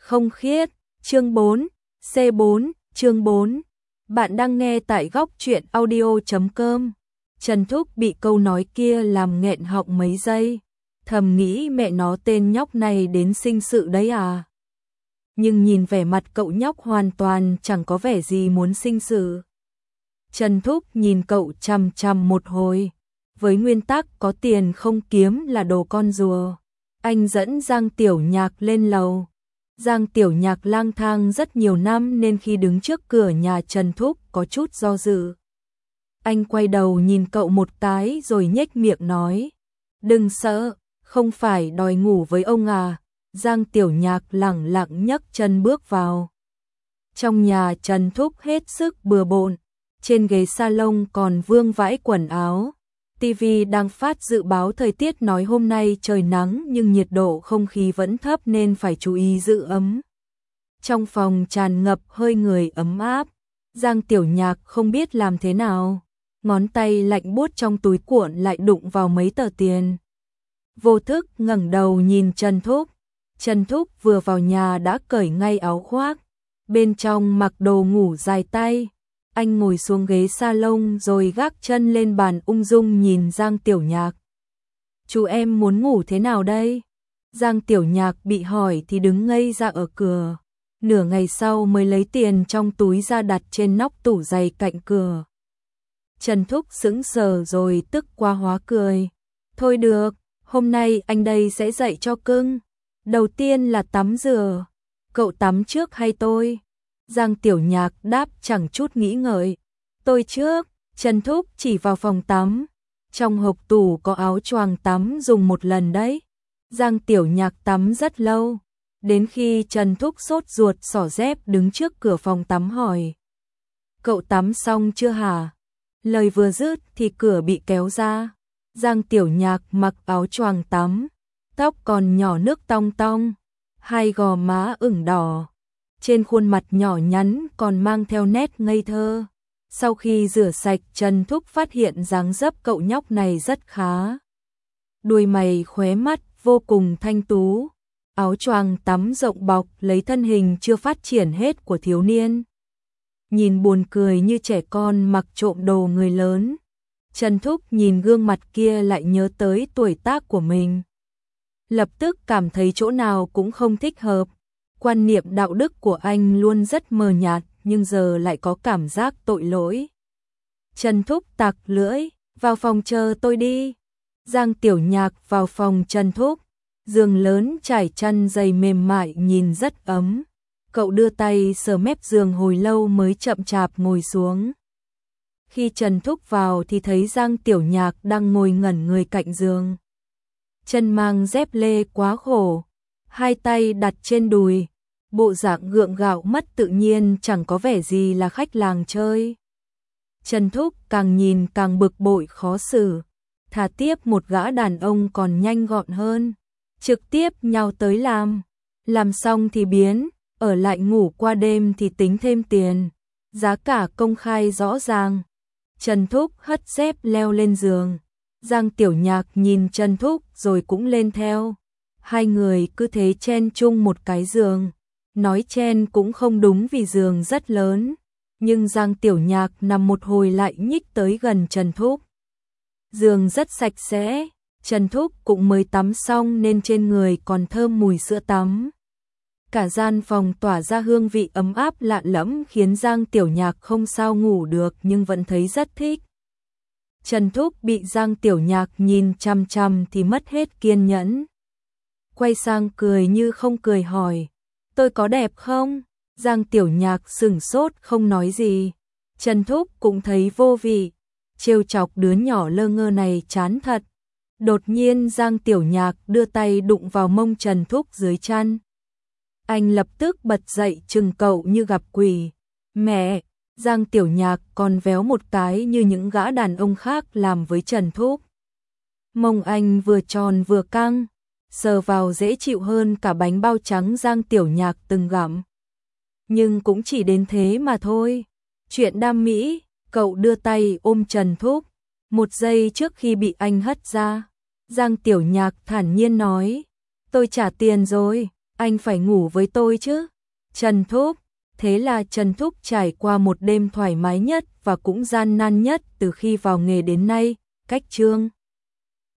không khiết, chương 4, C4, chương 4. Bạn đang nghe tại góc truyện audio.com. Trần Thúc bị câu nói kia làm nghẹn họng mấy giây, thầm nghĩ mẹ nó tên nhóc này đến sinh sự đấy à. Nhưng nhìn vẻ mặt cậu nhóc hoàn toàn chẳng có vẻ gì muốn sinh sự. Trần Thúc nhìn cậu chằm chằm một hồi, với nguyên tắc có tiền không kiếm là đồ con rùa. Anh dẫn Giang Tiểu Nhạc lên lầu. Giang Tiểu Nhạc lang thang rất nhiều năm nên khi đứng trước cửa nhà Trần Thúc có chút do dự. Anh quay đầu nhìn cậu một cái rồi nhếch miệng nói, đừng sợ, không phải đòi ngủ với ông à. Giang Tiểu Nhạc lẳng lặng nhấc chân bước vào. Trong nhà Trần Thúc hết sức bừa bộn, trên ghế salon còn vương vãi quần áo. TV đang phát dự báo thời tiết nói hôm nay trời nắng nhưng nhiệt độ không khí vẫn thấp nên phải chú ý giữ ấm. Trong phòng tràn ngập hơi người ấm áp, Giang Tiểu Nhạc không biết làm thế nào. Ngón tay lạnh buốt trong túi cuộn lại đụng vào mấy tờ tiền. Vô thức ngẩng đầu nhìn Trần Thúc. Trần Thúc vừa vào nhà đã cởi ngay áo khoác, bên trong mặc đồ ngủ dài tay. Anh ngồi xuống ghế salon rồi gác chân lên bàn ung dung nhìn Giang Tiểu Nhạc. Chú em muốn ngủ thế nào đây? Giang Tiểu Nhạc bị hỏi thì đứng ngây ra ở cửa. Nửa ngày sau mới lấy tiền trong túi ra đặt trên nóc tủ giày cạnh cửa. Trần Thúc sững sờ rồi tức quá hóa cười. Thôi được, hôm nay anh đây sẽ dạy cho cưng. Đầu tiên là tắm rửa. Cậu tắm trước hay tôi? Giang Tiểu Nhạc đáp chẳng chút nghĩ ngợi. Tôi trước. Trần Thúc chỉ vào phòng tắm. Trong hộp tủ có áo choàng tắm dùng một lần đấy. Giang Tiểu Nhạc tắm rất lâu. Đến khi Trần Thúc sốt ruột xỏ dép đứng trước cửa phòng tắm hỏi. Cậu tắm xong chưa hả? Lời vừa dứt thì cửa bị kéo ra. Giang Tiểu Nhạc mặc áo choàng tắm. Tóc còn nhỏ nước tong tong. Hai gò má ửng đỏ. Trên khuôn mặt nhỏ nhắn còn mang theo nét ngây thơ. Sau khi rửa sạch Trần Thúc phát hiện dáng dấp cậu nhóc này rất khá. Đuôi mày khóe mắt vô cùng thanh tú. Áo choàng tắm rộng bọc lấy thân hình chưa phát triển hết của thiếu niên. Nhìn buồn cười như trẻ con mặc trộm đồ người lớn. Trần Thúc nhìn gương mặt kia lại nhớ tới tuổi tác của mình. Lập tức cảm thấy chỗ nào cũng không thích hợp. Quan niệm đạo đức của anh luôn rất mờ nhạt nhưng giờ lại có cảm giác tội lỗi. Trần Thúc tặc lưỡi, vào phòng chờ tôi đi. Giang Tiểu Nhạc vào phòng Trần Thúc. Giường lớn trải chăn dày mềm mại nhìn rất ấm. Cậu đưa tay sờ mép giường hồi lâu mới chậm chạp ngồi xuống. Khi Trần Thúc vào thì thấy Giang Tiểu Nhạc đang ngồi ngẩn người cạnh giường. Chân mang dép lê quá khổ, hai tay đặt trên đùi, bộ dạng gượng gạo mất tự nhiên chẳng có vẻ gì là khách làng chơi. Trần Thúc càng nhìn càng bực bội khó xử, thà tiếp một gã đàn ông còn nhanh gọn hơn, trực tiếp nhào tới làm xong thì biến, ở lại ngủ qua đêm thì tính thêm tiền, giá cả công khai rõ ràng. Trần Thúc hất dép leo lên giường. Giang Tiểu Nhạc nhìn Trần Thúc rồi cũng lên theo. Hai người cứ thế chen chung một cái giường. Nói chen cũng không đúng vì giường rất lớn. Nhưng Giang Tiểu Nhạc nằm một hồi lại nhích tới gần Trần Thúc. Giường rất sạch sẽ. Trần Thúc cũng mới tắm xong nên trên người còn thơm mùi sữa tắm. Cả gian phòng tỏa ra hương vị ấm áp lạ lẫm khiến Giang Tiểu Nhạc không sao ngủ được nhưng vẫn thấy rất thích. Trần Thúc bị Giang Tiểu Nhạc nhìn chằm chằm thì mất hết kiên nhẫn. Quay sang cười như không cười hỏi, tôi có đẹp không? Giang Tiểu Nhạc sửng sốt không nói gì. Trần Thúc cũng thấy vô vị, trêu chọc đứa nhỏ lơ ngơ này chán thật. Đột nhiên Giang Tiểu Nhạc đưa tay đụng vào mông Trần Thúc dưới chăn. Anh lập tức bật dậy chừng cậu như gặp quỷ. Mẹ! Giang Tiểu Nhạc còn véo một cái như những gã đàn ông khác làm với Trần Thúc. Mông anh vừa tròn vừa căng, sờ vào dễ chịu hơn cả bánh bao trắng Giang Tiểu Nhạc từng gặm. Nhưng cũng chỉ đến thế mà thôi. Chuyện đam mỹ, cậu đưa tay ôm Trần Thúc. Một giây trước khi bị anh hất ra, Giang Tiểu Nhạc thản nhiên nói, tôi trả tiền rồi, Anh phải ngủ với tôi chứ? Trần Thúc. Thế là Trần Thúc trải qua một đêm thoải mái nhất và cũng gian nan nhất từ khi vào nghề đến nay, cách Trương